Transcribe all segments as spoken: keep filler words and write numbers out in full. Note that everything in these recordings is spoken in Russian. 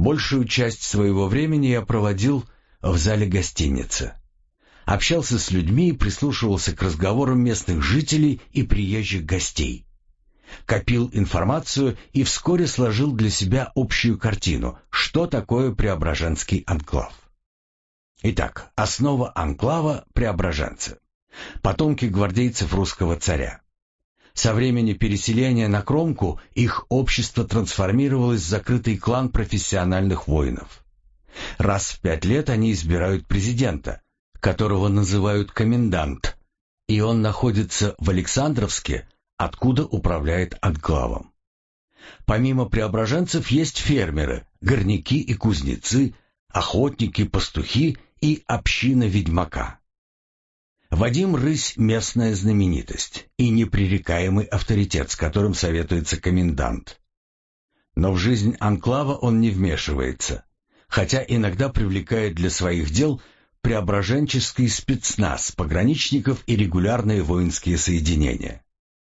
Большую часть своего времени я проводил в зале гостиницы. Общался с людьми и прислушивался к разговорам местных жителей и приезжих гостей. Копил информацию и вскоре сложил для себя общую картину, что такое Преображенский анклав. Итак, основа анклава – преображенцы, потомки гвардейцев русского царя. Со времени переселения на Кромку их общество трансформировалось в закрытый клан профессиональных воинов. Раз в пять лет они избирают президента, которого называют комендант, и он находится в Александровске, откуда управляет анклавом. Помимо преображенцев есть фермеры, горняки и кузнецы, охотники, пастухи и община ведьмака. Вадим Рысь – местная знаменитость и непререкаемый авторитет, с которым советуется комендант. Но в жизнь анклава он не вмешивается, хотя иногда привлекает для своих дел преображенческий спецназ, пограничников и регулярные воинские соединения.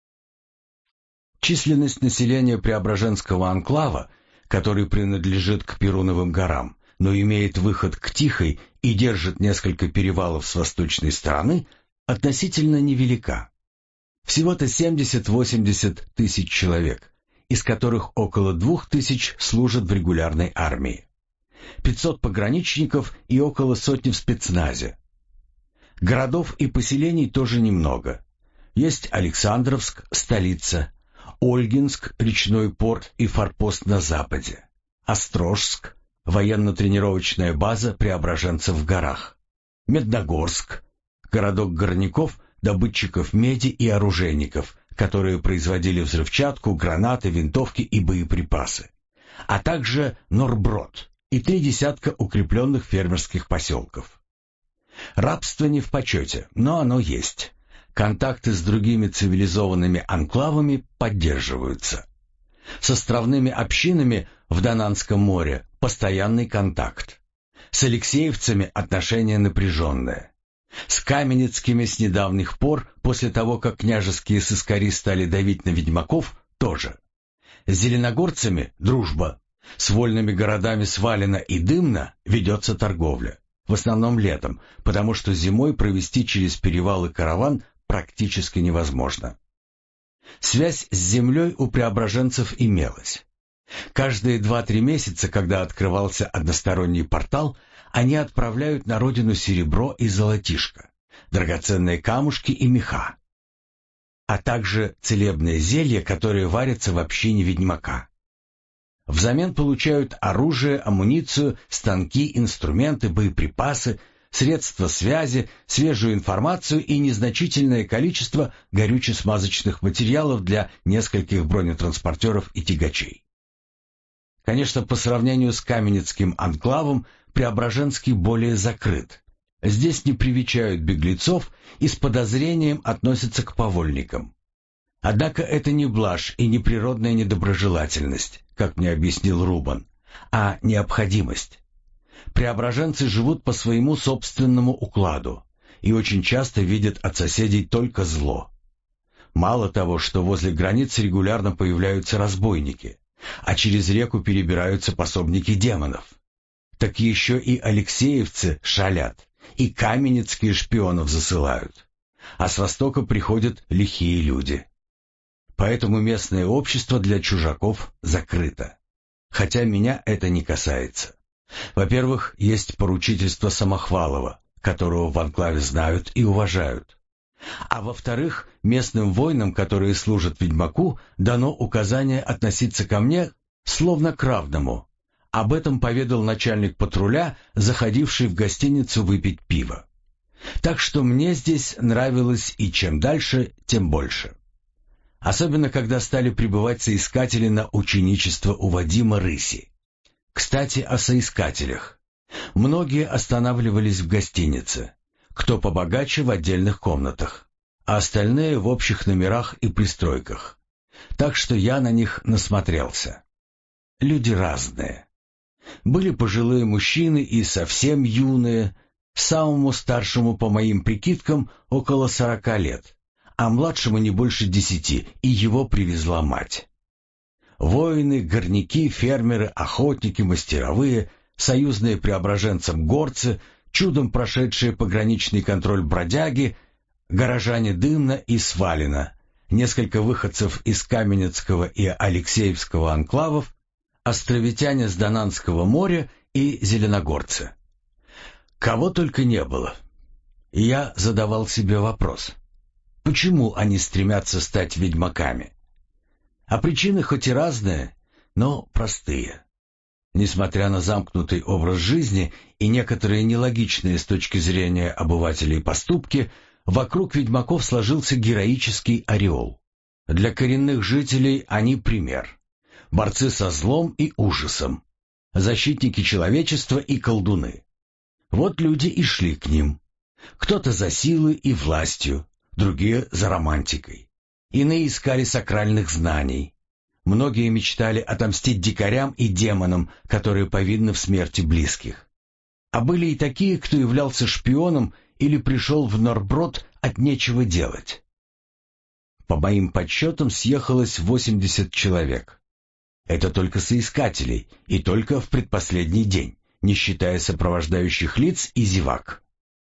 Численность населения Преображенского анклава, который принадлежит к Перуновым горам, но имеет выход к Тихой и держит несколько перевалов с восточной стороны, относительно невелика. Всего-то семьдесят-восемьдесят тысяч человек, из которых около двух тысяч служат в регулярной армии. пятьсот пограничников и около сотни в спецназе. Городов и поселений тоже немного. Есть Александровск, столица, Ольгинск, речной порт и форпост на западе, Острожск, военно-тренировочная база преображенцев в горах, Медногорск, городок горняков, добытчиков меди и оружейников, которые производили взрывчатку, гранаты, винтовки и боеприпасы, а также Норброд и три десятка укрепленных фермерских поселков. Рабство не в почете, но оно есть. Контакты с другими цивилизованными анклавами поддерживаются. С островными общинами в Донанском море постоянный контакт. С алексеевцами отношения напряженные. С каменецкими с недавних пор, после того, как княжеские сыскари стали давить на ведьмаков, тоже. С зеленогорцами дружба. С вольными городами Свалина и Дымна ведется торговля. В основном летом, потому что зимой провести через перевалы караван практически невозможно. Связь с землей у преображенцев имелась. Каждые два-три месяца, когда открывался односторонний портал, они отправляют на родину серебро и золотишко, драгоценные камушки и меха, а также целебные зелья, которые варятся в общине ведьмака. Взамен получают оружие, амуницию, станки, инструменты, боеприпасы, средства связи, свежую информацию и незначительное количество горюче-смазочных материалов для нескольких бронетранспортеров и тягачей. Конечно, по сравнению с Каменецким анклавом, Преображенский более закрыт. Здесь не привечают беглецов и с подозрением относятся к повольникам. Однако это не блажь и не природная недоброжелательность, как мне объяснил Рубан, а необходимость. Преображенцы живут по своему собственному укладу и очень часто видят от соседей только зло. Мало того, что возле границ регулярно появляются разбойники, а через реку перебираются пособники демонов, так еще и алексеевцы шалят, и каменецкие шпионов засылают, а с востока приходят лихие люди. Поэтому местное общество для чужаков закрыто, хотя меня это не касается. Во-первых, есть поручительство Самохвалова, которого в анклаве знают и уважают. А во-вторых, местным воинам, которые служат ведьмаку, дано указание относиться ко мне словно к равному. Об этом поведал начальник патруля, заходивший в гостиницу выпить пиво. Так что мне здесь нравилось, и чем дальше, тем больше. Особенно, когда стали прибывать соискатели на ученичество у Вадима Рыси. Кстати, о соискателях. Многие останавливались в гостинице, кто побогаче в отдельных комнатах, а остальные в общих номерах и пристройках. Так что я на них насмотрелся. Люди разные. Были пожилые мужчины и совсем юные, самому старшему, по моим прикидкам, около сорока лет, а младшему не больше десяти, и его привезла мать. Воины, горняки, фермеры, охотники, мастеровые, союзные преображенцам горцы, чудом прошедшие пограничный контроль бродяги, горожане Дымна и Свалина, несколько выходцев из Каменецкого и Алексеевского анклавов, островитяне с Донанского моря и зеленогорцы. Кого только не было. И я задавал себе вопрос, почему они стремятся стать ведьмаками? А причины хоть и разные, но простые. Несмотря на замкнутый образ жизни и некоторые нелогичные с точки зрения обывателей поступки, вокруг ведьмаков сложился героический ореол. Для коренных жителей они пример. Борцы со злом и ужасом, защитники человечества и колдуны. Вот люди и шли к ним. Кто-то за силой и властью, другие за романтикой. Иные искали сакральных знаний. Многие мечтали отомстить дикарям и демонам, которые повинны в смерти близких. А были и такие, кто являлся шпионом или пришел в Норброд от нечего делать. По моим подсчетам съехалось восемьдесят человек. Это только соискателей, и только в предпоследний день, не считая сопровождающих лиц и зевак.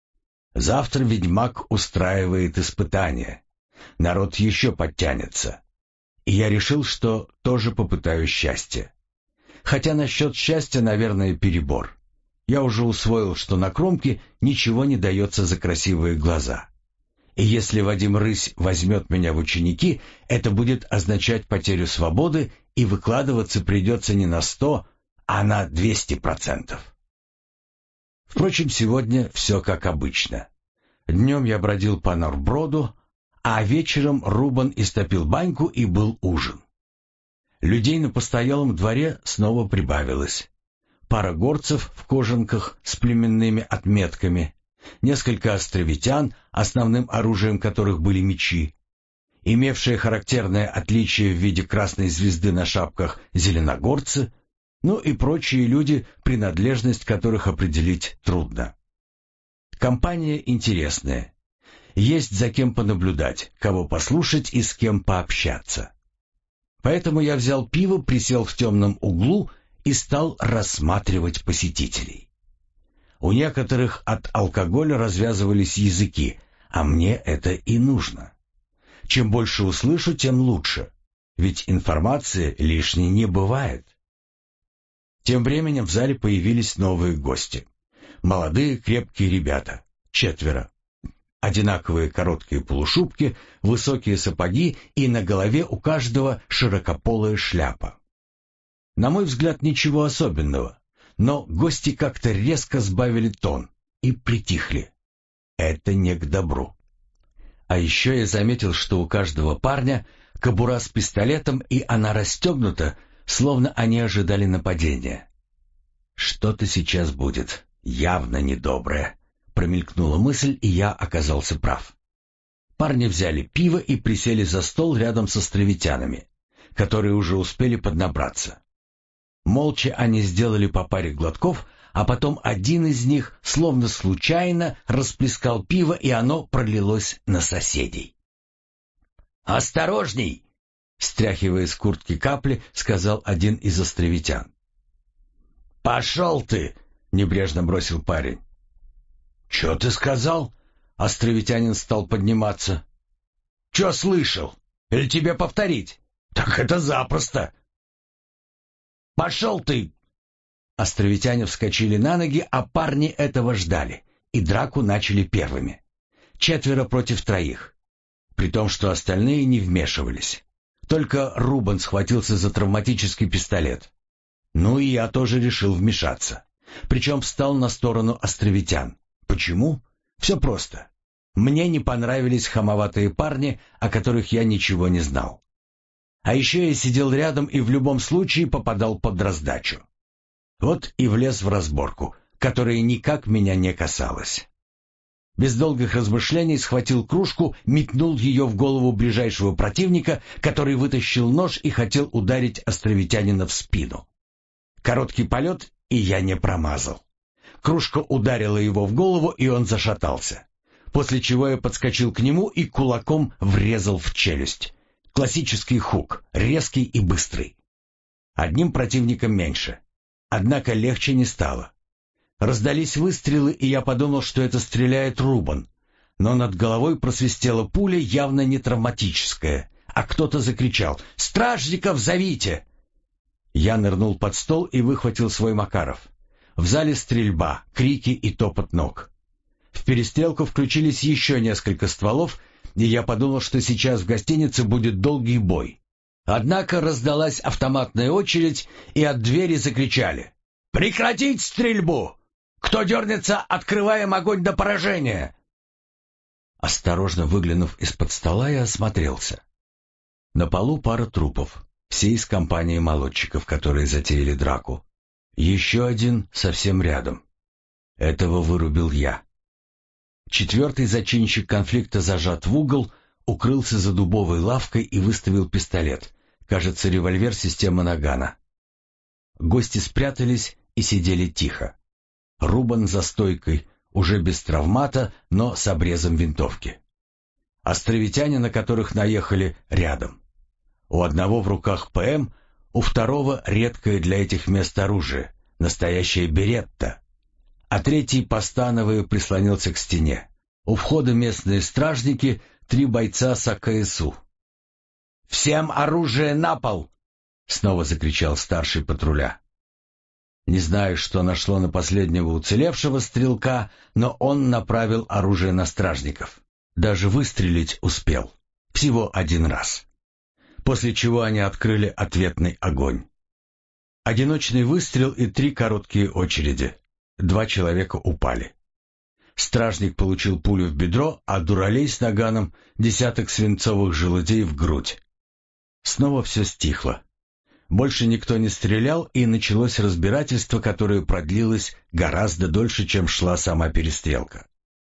Завтра ведьмак устраивает испытание. Народ еще подтянется. И я решил, что тоже попытаю счастье. Хотя насчет счастья, наверное, перебор. Я уже усвоил, что на кромке ничего не дается за красивые глаза. И если Вадим Рысь возьмет меня в ученики, это будет означать потерю свободы, и выкладываться придется не на сто, а на двести процентов. Впрочем, сегодня все как обычно. Днем я бродил по Норброду, а вечером Рубан истопил баньку и был ужин. Людей на постоялом дворе снова прибавилось. Пара горцев в кожанках с племенными отметками, несколько островитян, основным оружием которых были мечи, имевшие характерное отличие в виде красной звезды на шапках зеленогорцы, ну и прочие люди, принадлежность которых определить трудно. Компания интересная. Есть за кем понаблюдать, кого послушать и с кем пообщаться. Поэтому я взял пиво, присел в темном углу и стал рассматривать посетителей. У некоторых от алкоголя развязывались языки, а мне это и нужно. Чем больше услышу, тем лучше, ведь информации лишней не бывает. Тем временем в зале появились новые гости. Молодые крепкие ребята, четверо. Одинаковые короткие полушубки, высокие сапоги и на голове у каждого широкополая шляпа. На мой взгляд, ничего особенного, но гости как-то резко сбавили тон и притихли. Это не к добру. А еще я заметил, что у каждого парня кобура с пистолетом, и она расстегнута, словно они ожидали нападения. Что-то сейчас будет явно недоброе. Промелькнула мысль, и я оказался прав. Парни взяли пиво и присели за стол рядом с островитянами, которые уже успели поднабраться. Молча они сделали по паре глотков, а потом один из них, словно случайно, расплескал пиво, и оно пролилось на соседей. «Осторожней!» — стряхивая с куртки капли, сказал один из островитян. «Пошел ты!» — небрежно бросил парень. «Че ты сказал?» — островитянин стал подниматься. «Че слышал? Или тебе повторить? Так это запросто!» «Пошел ты!» Островитяне вскочили на ноги, а парни этого ждали, и драку начали первыми. Четверо против троих. При том, что остальные не вмешивались. Только Рубан схватился за травматический пистолет. Ну и я тоже решил вмешаться. Причем встал на сторону островитян. Почему? Все просто. Мне не понравились хамоватые парни, о которых я ничего не знал. А еще я сидел рядом и в любом случае попадал под раздачу. Вот и влез в разборку, которая никак меня не касалась. Без долгих размышлений схватил кружку, метнул ее в голову ближайшего противника, который вытащил нож и хотел ударить островитянина в спину. Короткий полет, и я не промазал. Кружка ударила его в голову, и он зашатался. После чего я подскочил к нему и кулаком врезал в челюсть. Классический хук, резкий и быстрый. Одним противником меньше. Однако легче не стало. Раздались выстрелы, и я подумал, что это стреляет Рубан. Но над головой просвистела пуля, явно не травматическая, а кто-то закричал: «Стражников зовите!» Я нырнул под стол и выхватил свой Макаров. В зале стрельба, крики и топот ног. В перестрелку включились еще несколько стволов, и я подумал, что сейчас в гостинице будет долгий бой. Однако раздалась автоматная очередь, и от двери закричали: «Прекратить стрельбу! Кто дернется, открываем огонь до поражения!» Осторожно выглянув из-под стола, я осмотрелся. На полу пара трупов, все из компании молодчиков, которые затеяли драку. Еще один совсем рядом. Этого вырубил я. Четвертый зачинщик конфликта зажат в угол, укрылся за дубовой лавкой и выставил пистолет. Кажется, револьвер системы Нагана. Гости спрятались и сидели тихо. Рубан за стойкой, уже без травмата, но с обрезом винтовки. Островитяне, на которых наехали, рядом. У одного в руках ПМ, у второго редкое для этих мест оружие, настоящая беретта, а третий, постановая, прислонился к стене. У входа местные стражники, три бойца с АКСУ. «Всем оружие на пол!» — снова закричал старший патруля. Не знаю, что нашло на последнего уцелевшего стрелка, но он направил оружие на стражников. Даже выстрелить успел. Всего один раз. После чего они открыли ответный огонь. Одиночный выстрел и три короткие очереди. Два человека упали. Стражник получил пулю в бедро, а дуралей с наганом десяток свинцовых желудей в грудь. Снова все стихло. Больше никто не стрелял, и началось разбирательство, которое продлилось гораздо дольше, чем шла сама перестрелка.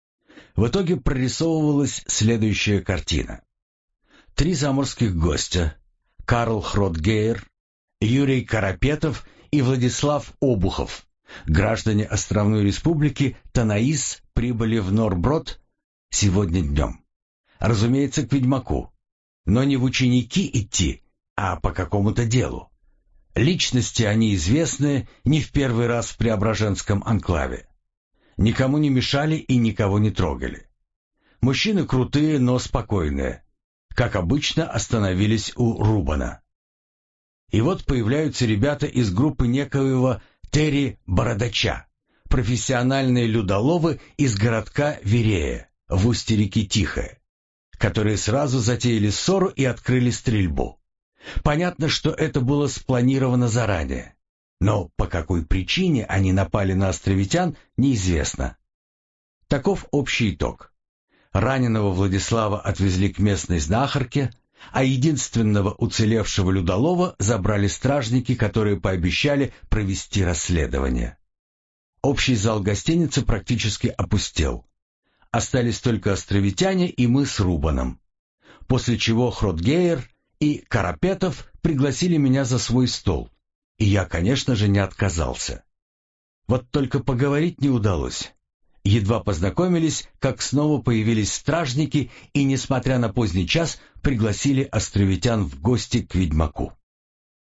В итоге прорисовывалась следующая картина. Три заморских гостя — Карл Хротгейер, Юрий Карапетов и Владислав Обухов, граждане Островной Республики Танаис, прибыли в Норброд сегодня днем. Разумеется, к ведьмаку. Но не в ученики идти, а по какому-то делу. Личности они известны не в первый раз в Преображенском анклаве. Никому не мешали и никого не трогали. Мужчины крутые, но спокойные. Как обычно, остановились у Рубана. И вот появляются ребята из группы некоего Терри Бородача, профессиональные людоловы из городка Верея, в устье реки Тихая, которые сразу затеяли ссору и открыли стрельбу. Понятно, что это было спланировано заранее, но по какой причине они напали на островитян, неизвестно. Таков общий итог. Раненого Владислава отвезли к местной знахарке, а единственного уцелевшего людолова забрали стражники, которые пообещали провести расследование. Общий зал гостиницы практически опустел. Остались только островитяне и мы с Рубаном. После чего Хротгейер и Карапетов пригласили меня за свой стол, и я, конечно же, не отказался. Вот только поговорить не удалось. Едва познакомились, как снова появились стражники и, несмотря на поздний час, пригласили островитян в гости к ведьмаку.